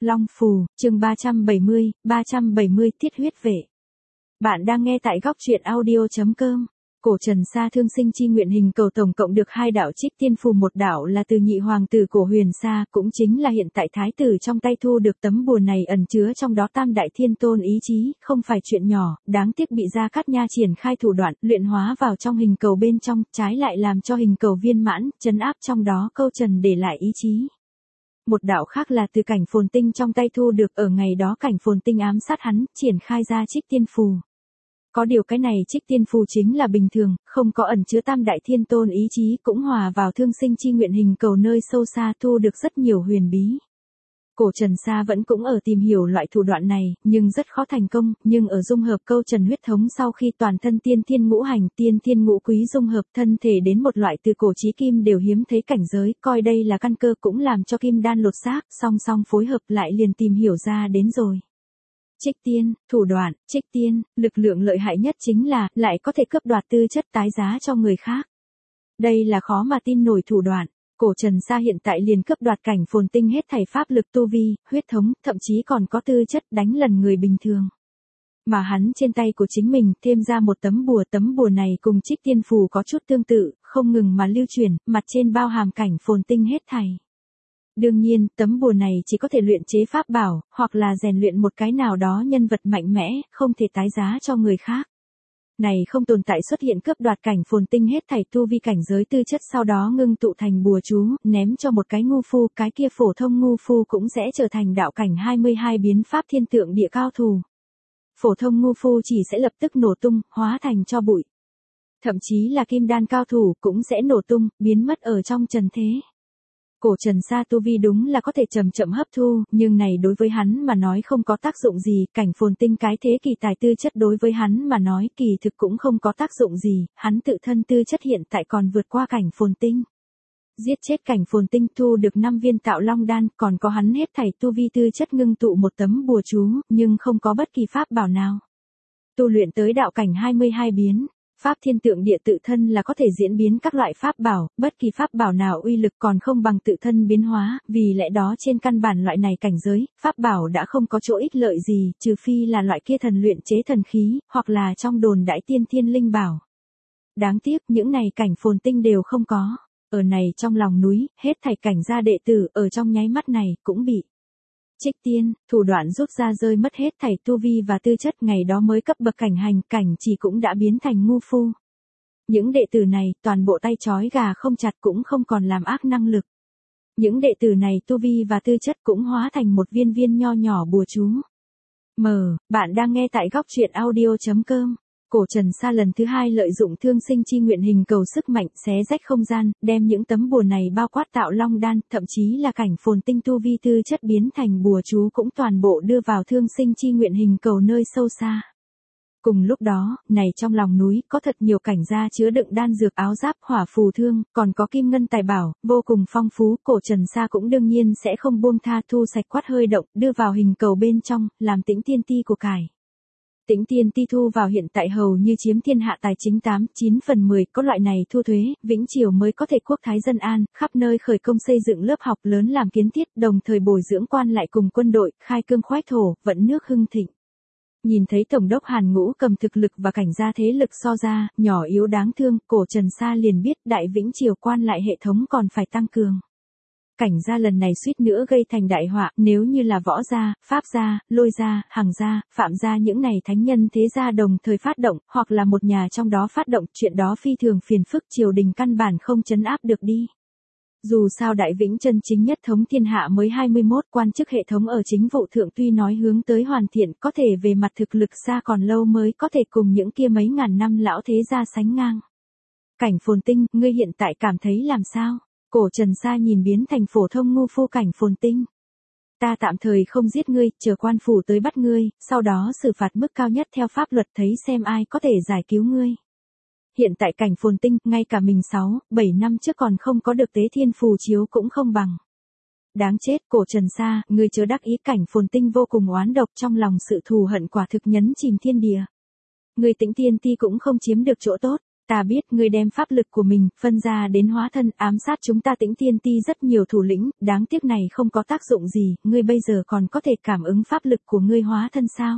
Long Phù, chương 370 Thiết huyết vệ. Bạn đang nghe tại góc truyện audio.com. Cổ Trần Sa thương sinh chi nguyện hình cầu tổng cộng được 2 đạo Trích Tiên Phù, một đạo là từ nhị hoàng tử Cổ Huyền Sa, cũng chính là hiện tại thái tử trong tay thu được tấm bùa này, ẩn chứa trong đó Tam Đại Thiên Tôn ý chí, không phải chuyện nhỏ, đáng tiếc bị Gia Cát Nha triển khai thủ đoạn, luyện hóa vào trong hình cầu bên trong, trái lại làm cho hình cầu viên mãn, trấn áp trong đó câu trần để lại ý chí. Một đạo khác là từ Cảnh Phồn Tinh trong tay thu được, ở ngày đó Cảnh Phồn Tinh ám sát hắn, triển khai ra Trích Tiên Phù. Có điều cái này Trích Tiên Phù chính là bình thường, không có ẩn chứa Tam Đại Thiên Tôn ý chí, cũng hòa vào thương sinh chi nguyện hình cầu nơi sâu xa, thu được rất nhiều huyền bí. Cổ Trần Sa vẫn cũng ở tìm hiểu loại thủ đoạn này, nhưng rất khó thành công, nhưng ở dung hợp câu trần huyết thống sau khi toàn thân tiên thiên ngũ hành, tiên thiên ngũ quý dung hợp thân thể đến một loại từ cổ chí kim đều hiếm thấy cảnh giới, coi đây là căn cơ, cũng làm cho kim đan lột xác, song song phối hợp lại liền tìm hiểu ra đến rồi. Trích tiên, thủ đoạn, trích tiên, lực lượng lợi hại nhất chính là, lại có thể cướp đoạt tư chất tái giá cho người khác. Đây là khó mà tin nổi thủ đoạn. Cổ Trần Sa hiện tại liền cướp đoạt Cảnh Phồn Tinh hết thảy pháp lực tu vi, huyết thống, thậm chí còn có tư chất đánh lần người bình thường. Mà hắn trên tay của chính mình thêm ra một tấm bùa này cùng Trích Tiên Phù có chút tương tự, không ngừng mà lưu truyền, mặt trên bao hàm Cảnh Phồn Tinh hết thảy. Đương nhiên, tấm bùa này chỉ có thể luyện chế pháp bảo, hoặc là rèn luyện một cái nào đó nhân vật mạnh mẽ, không thể tái giá cho người khác. Này không tồn tại xuất hiện cướp đoạt Cảnh Phồn Tinh hết thảy tu vi cảnh giới tư chất sau đó ngưng tụ thành bùa chú, ném cho một cái ngu phu, cái kia phổ thông ngu phu cũng sẽ trở thành đạo cảnh 22 biến pháp thiên tượng địa cao thủ. Phổ thông ngu phu chỉ sẽ lập tức nổ tung, hóa thành tro bụi. Thậm chí là kim đan cao thủ cũng sẽ nổ tung, biến mất ở trong trần thế. Cổ Trần Sa tu vi đúng là có thể chậm chậm hấp thu, nhưng này đối với hắn mà nói không có tác dụng gì, Cảnh Phồn Tinh cái thế kỳ tài tư chất đối với hắn mà nói kỳ thực cũng không có tác dụng gì, hắn tự thân tư chất hiện tại còn vượt qua Cảnh Phồn Tinh. Giết chết Cảnh Phồn Tinh thu được 5 viên Tạo Long đan, còn có hắn hết thảy tu vi tư chất ngưng tụ một tấm bùa chú, nhưng không có bất kỳ pháp bảo nào. Tu luyện tới đạo cảnh 22 biến. Pháp thiên tượng địa tự thân là có thể diễn biến các loại pháp bảo, bất kỳ pháp bảo nào uy lực còn không bằng tự thân biến hóa, vì lẽ đó trên căn bản loại này cảnh giới, pháp bảo đã không có chỗ ích lợi gì, trừ phi là loại kia thần luyện chế thần khí, hoặc là trong đồn đãi tiên thiên linh bảo. Đáng tiếc những này Cảnh Phồn Tinh đều không có, ở này trong lòng núi, hết thảy cảnh gia đệ tử ở trong nháy mắt này cũng bị Trích tiên, thủ đoạn rút ra rơi mất hết thảy tu vi và tư chất, ngày đó mới cấp bậc cảnh hành, cảnh chỉ cũng đã biến thành ngu phu. Những đệ tử này, toàn bộ tay trói gà không chặt cũng không còn làm ác năng lực. Những đệ tử này tu vi và tư chất cũng hóa thành một viên viên nho nhỏ bùa chú. Bạn đang nghe tại góc truyện audio.com. Cổ Trần Sa lần thứ 2 lợi dụng thương sinh chi nguyện hình cầu sức mạnh xé rách không gian, đem những tấm bùa này bao quát Tạo Long đan, thậm chí là Cảnh Phồn Tinh tu vi tư chất biến thành bùa chú cũng toàn bộ đưa vào thương sinh chi nguyện hình cầu nơi sâu xa. Cùng lúc đó, này trong lòng núi, có thật nhiều cảnh gia chứa đựng đan dược, áo giáp, hỏa phù thương, còn có kim ngân tài bảo, vô cùng phong phú, Cổ Trần Sa cũng đương nhiên sẽ không buông tha, thu sạch quát hơi động, đưa vào hình cầu bên trong, làm Tĩnh Tiên Ti của cải. Tĩnh Tiên Ti thu vào hiện tại hầu như chiếm thiên hạ tài chính 8/9/10, có loại này thu thuế, Vĩnh Triều mới có thể quốc thái dân an, khắp nơi khởi công xây dựng lớp học lớn làm kiến thiết, đồng thời bồi dưỡng quan lại cùng quân đội, khai cương khoách thổ, vận nước hưng thịnh. Nhìn thấy Tổng đốc Hàn Ngũ cầm thực lực và cảnh gia thế lực so ra, nhỏ yếu đáng thương, Cổ Trần Sa liền biết đại Vĩnh Triều quan lại hệ thống còn phải tăng cường. Cảnh gia lần này suýt nữa gây thành đại họa, nếu như là Võ gia, Pháp gia, Lôi gia, Hằng gia, Phạm gia những này thánh nhân thế gia đồng thời phát động, hoặc là một nhà trong đó phát động, chuyện đó phi thường phiền phức, triều đình căn bản không trấn áp được đi. Dù sao Đại Vĩnh chân chính nhất thống thiên hạ mới 21, quan chức hệ thống ở chính vụ thượng tuy nói hướng tới hoàn thiện, có thể về mặt thực lực xa còn lâu mới có thể cùng những kia mấy ngàn năm lão thế gia sánh ngang. Cảnh Phồn Tinh, ngươi hiện tại cảm thấy làm sao? Cổ Trần Sa nhìn biến thành phổ thông ngu phu Cảnh Phồn Tinh. Ta tạm thời không giết ngươi, chờ quan phủ tới bắt ngươi, sau đó xử phạt mức cao nhất theo pháp luật, thấy xem ai có thể giải cứu ngươi. Hiện tại Cảnh Phồn Tinh, ngay cả mình 6-7 năm trước còn không có được tế thiên phù chiếu cũng không bằng. Đáng chết, Cổ Trần Sa, ngươi chớ đắc ý. Cảnh Phồn Tinh vô cùng oán độc, trong lòng sự thù hận quả thực nhấn chìm thiên địa. Ngươi Tĩnh Tiên Ti cũng không chiếm được chỗ tốt. Ta biết ngươi đem pháp lực của mình phân ra đến hóa thân ám sát chúng ta Tĩnh Tiên Ti rất nhiều thủ lĩnh, đáng tiếc này không có tác dụng gì, ngươi bây giờ còn có thể cảm ứng pháp lực của ngươi hóa thân sao?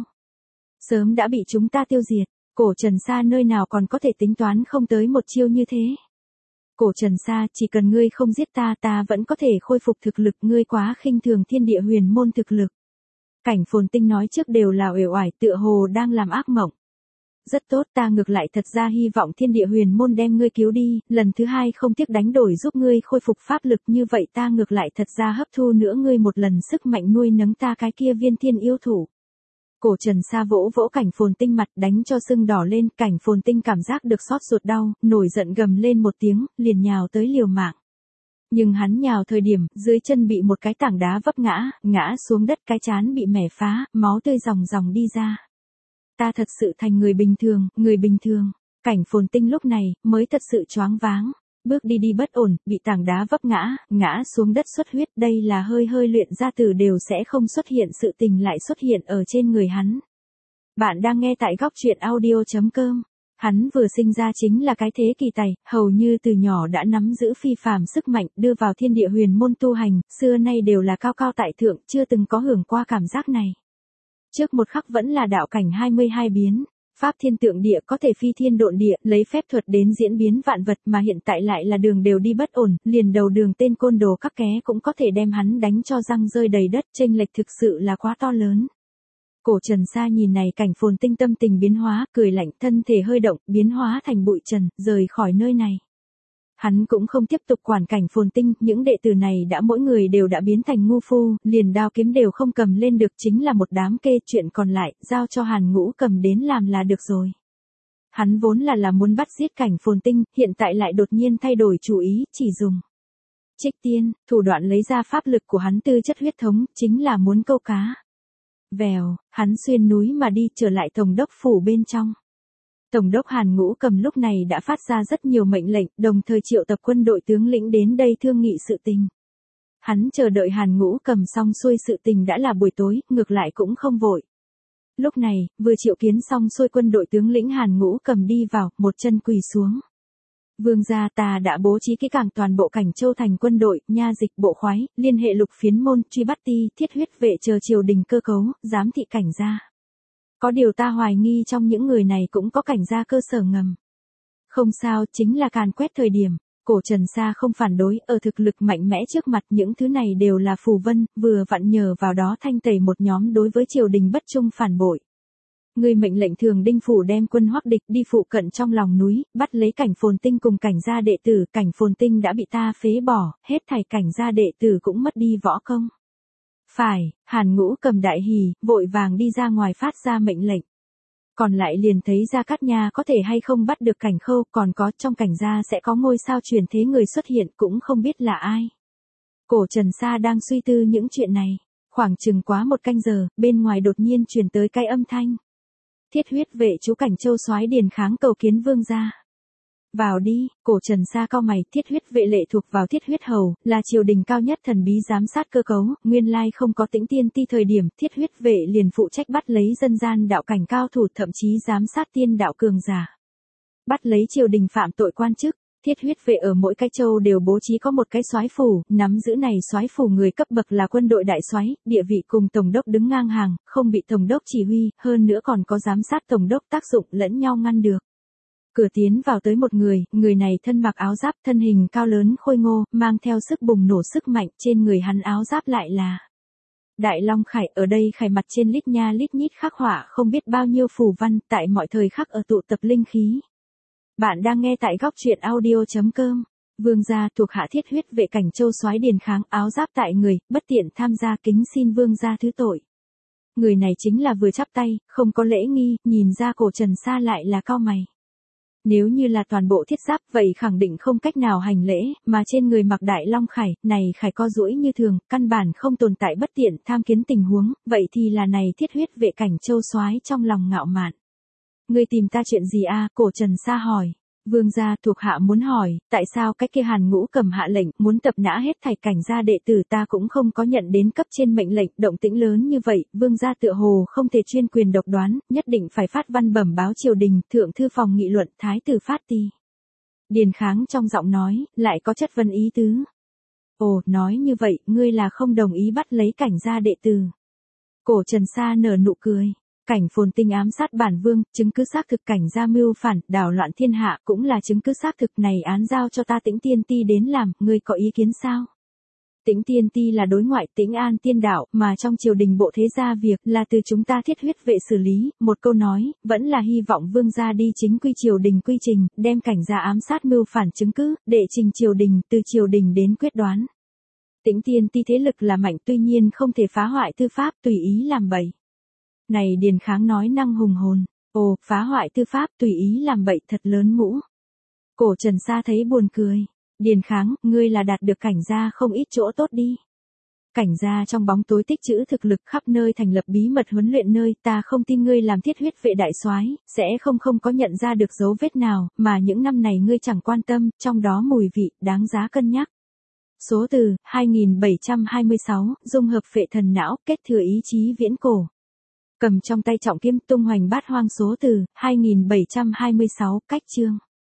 Sớm đã bị chúng ta tiêu diệt, Cổ Trần Sa nơi nào còn có thể tính toán không tới một chiêu như thế. Cổ Trần Sa, chỉ cần ngươi không giết ta, ta vẫn có thể khôi phục thực lực, ngươi quá khinh thường thiên địa huyền môn thực lực. Cảnh Phồn Tinh nói trước đều là uể oải, tựa hồ đang làm ác mộng. Rất tốt, ta ngược lại thật ra hy vọng thiên địa huyền môn đem ngươi cứu đi, lần thứ hai không tiếc đánh đổi giúp ngươi khôi phục pháp lực, như vậy ta ngược lại thật ra hấp thu nữa ngươi một lần sức mạnh nuôi nấng ta cái kia viên thiên yêu thủ. Cổ Trần Sa vỗ vỗ Cảnh Phồn Tinh mặt đánh cho sưng đỏ lên, Cảnh Phồn Tinh cảm giác được xót ruột đau, nổi giận gầm lên một tiếng, liền nhào tới liều mạng. Nhưng hắn nhào thời điểm, dưới chân bị một cái tảng đá vấp ngã xuống đất, cái trán bị mẻ phá, máu tươi ròng ròng đi ra. Ta thật sự thành người bình thường. Cảnh Phồn Tinh lúc này, mới thật sự choáng váng. Bước đi bất ổn, bị tảng đá vấp ngã xuống đất xuất huyết, đây là hơi luyện gia tử đều sẽ không xuất hiện sự tình lại xuất hiện ở trên người hắn. Bạn đang nghe tại góc truyện audio.com. Hắn vừa sinh ra chính là cái thế kỳ tài, hầu như từ nhỏ đã nắm giữ phi phàm sức mạnh, đưa vào thiên địa huyền môn tu hành, xưa nay đều là cao cao tại thượng, chưa từng có hưởng qua cảm giác này. Trước một khắc vẫn là đạo cảnh 22 biến, pháp thiên tượng địa có thể phi thiên độn địa, lấy phép thuật đến diễn biến vạn vật, mà hiện tại lại là đường đều đi bất ổn, liền đầu đường tên côn đồ các ké cũng có thể đem hắn đánh cho răng rơi đầy đất, chênh lệch thực sự là quá to lớn. Cổ Trần Sa nhìn này Cảnh Phồn Tinh tâm tình biến hóa, cười lạnh, thân thể hơi động, biến hóa thành bụi trần, rời khỏi nơi này. Hắn cũng không tiếp tục quản Cảnh Phồn Tinh, những đệ tử này đã mỗi người đều đã biến thành ngu phu, liền đao kiếm đều không cầm lên được, chính là một đám kê, chuyện còn lại, giao cho Hàn Ngũ Cầm đến làm là được rồi. Hắn vốn là muốn bắt giết Cảnh Phồn Tinh, hiện tại lại đột nhiên thay đổi chủ ý, chỉ dùng Trích Tiên, thủ đoạn lấy ra pháp lực của hắn tư chất huyết thống, chính là muốn câu cá. Vèo, hắn xuyên núi mà đi, trở lại Tổng đốc phủ bên trong. Tổng đốc Hàn Ngũ Cầm lúc này đã phát ra rất nhiều mệnh lệnh, đồng thời triệu tập quân đội tướng lĩnh đến đây thương nghị sự tình. Hắn chờ đợi Hàn Ngũ Cầm xong xuôi sự tình đã là buổi tối, ngược lại cũng không vội. Lúc này, vừa triệu kiến xong xuôi quân đội tướng lĩnh Hàn Ngũ Cầm đi vào, một chân quỳ xuống. Vương gia, ta đã bố trí kỹ càng toàn bộ Cảnh Châu thành quân đội, nha dịch bộ khoái, liên hệ lục phiến môn, truy bắt ti, thiết huyết vệ chờ triều đình cơ cấu, giám thị cảnh gia. Có điều ta hoài nghi trong những người này cũng có cảnh gia cơ sở ngầm. Không sao, chính là càn quét thời điểm. Cổ Trần Sa không phản đối, ở thực lực mạnh mẽ trước mặt những thứ này đều là phù vân, vừa vặn nhờ vào đó thanh tẩy một nhóm đối với triều đình bất trung phản bội. Người mệnh lệnh Thường Đinh phủ đem quân Hoắc địch đi phụ cận trong lòng núi, bắt lấy Cảnh Phồn Tinh cùng cảnh gia đệ tử, Cảnh Phồn Tinh đã bị ta phế bỏ, hết thảy cảnh gia đệ tử cũng mất đi võ công. Phải, Hàn Ngũ Cầm đại hỉ, vội vàng đi ra ngoài phát ra mệnh lệnh. Còn lại liền thấy Gia Cát Nha có thể hay không bắt được Cảnh Khâu, còn có trong cảnh gia sẽ có ngôi sao truyền thế người xuất hiện, cũng không biết là ai. Cổ Trần Sa đang suy tư những chuyện này, khoảng chừng quá một canh giờ, bên ngoài đột nhiên truyền tới cái âm thanh. Thiết huyết vệ chú Cảnh Châu soái Điền Kháng cầu kiến vương gia. Vào đi, Cổ Trần Sa cau mày, thiết huyết vệ lệ thuộc vào thiết huyết hầu, là triều đình cao nhất thần bí giám sát cơ cấu, nguyên lai không có Tĩnh Tiên Ti thời điểm, thiết huyết vệ liền phụ trách bắt lấy dân gian đạo cảnh cao thủ, thậm chí giám sát tiên đạo cường giả. Bắt lấy triều đình phạm tội quan chức, thiết huyết vệ ở mỗi cái châu đều bố trí có một cái soái phủ, nắm giữ này soái phủ người cấp bậc là quân đội đại soái, địa vị cùng tổng đốc đứng ngang hàng, không bị tổng đốc chỉ huy, hơn nữa còn có giám sát tổng đốc tác dụng lẫn nhau ngăn được. Cửa tiến vào tới một người này thân mặc áo giáp, thân hình cao lớn khôi ngô, mang theo sức bùng nổ sức mạnh, trên người hắn áo giáp lại là Đại Long Khải, ở đây khải mặt trên lít nha lít nhít khắc họa không biết bao nhiêu phù văn, tại mọi thời khắc ở tụ tập linh khí. Bạn đang nghe tại góc truyện audio.com. Vương gia thuộc hạ thiết huyết vệ Cảnh Châu soái Điền Kháng, áo giáp tại người, bất tiện tham gia, kính xin vương gia thứ tội. Người này chính là vừa chắp tay, không có lễ nghi, nhìn ra Cổ Trần Sa lại là cau mày. Nếu như là toàn bộ thiết giáp vậy khẳng định không cách nào hành lễ, mà trên người mặc Đại Long Khải, này khải co duỗi như thường, căn bản không tồn tại bất tiện tham kiến tình huống, vậy thì là này thiết huyết vệ Cảnh Châu soái trong lòng ngạo mạn. Ngươi tìm ta chuyện gì a? Cổ Trần Sa hỏi. Vương gia, thuộc hạ muốn hỏi, tại sao cái kia Hàn Ngũ Cầm hạ lệnh, muốn tập nã hết thảy cảnh gia đệ tử, ta cũng không có nhận đến cấp trên mệnh lệnh, động tĩnh lớn như vậy, vương gia tựa hồ không thể chuyên quyền độc đoán, nhất định phải phát văn bẩm báo triều đình, thượng thư phòng nghị luận, thái tử phát ti. Điền Kháng trong giọng nói, lại có chất vấn ý tứ. Ồ, nói như vậy, ngươi là không đồng ý bắt lấy cảnh gia đệ tử. Cổ Trần Sa nở nụ cười. Cảnh Phồn Tinh ám sát bản vương, chứng cứ xác thực cảnh gia mưu phản, đảo loạn thiên hạ, cũng là chứng cứ xác thực, này án giao cho ta Tĩnh Tiên Ti đến làm, ngươi có ý kiến sao? Tĩnh Tiên Ti là đối ngoại Tĩnh An Tiên đạo, mà trong triều đình bộ thế gia việc là từ chúng ta Thiết Huyết Vệ xử lý, một câu nói, vẫn là hy vọng vương gia đi chính quy triều đình quy trình, đem cảnh gia ám sát mưu phản chứng cứ, đệ trình triều đình, từ triều đình đến quyết đoán. Tĩnh Tiên Ti thế lực là mạnh, tuy nhiên không thể phá hoại tư pháp, tùy ý làm bậy. Này Điền Kháng nói năng hùng hồn, ồ, phá hoại tư pháp, tùy ý làm bậy, thật lớn mũ. Cổ Trần Sa thấy buồn cười. Điền Kháng, ngươi là đạt được cảnh gia không ít chỗ tốt đi. Cảnh gia trong bóng tối tích trữ thực lực, khắp nơi thành lập bí mật huấn luyện nơi, ta không tin ngươi làm Thiết Huyết Vệ đại soái sẽ không có nhận ra được dấu vết nào, mà những năm này ngươi chẳng quan tâm, trong đó mùi vị, đáng giá cân nhắc. Số từ, 2726, dung hợp phệ thần não, kết thừa ý chí viễn cổ. Cầm trong tay trọng kiếm tung hoành bát hoang, số từ, 2726, cách chương.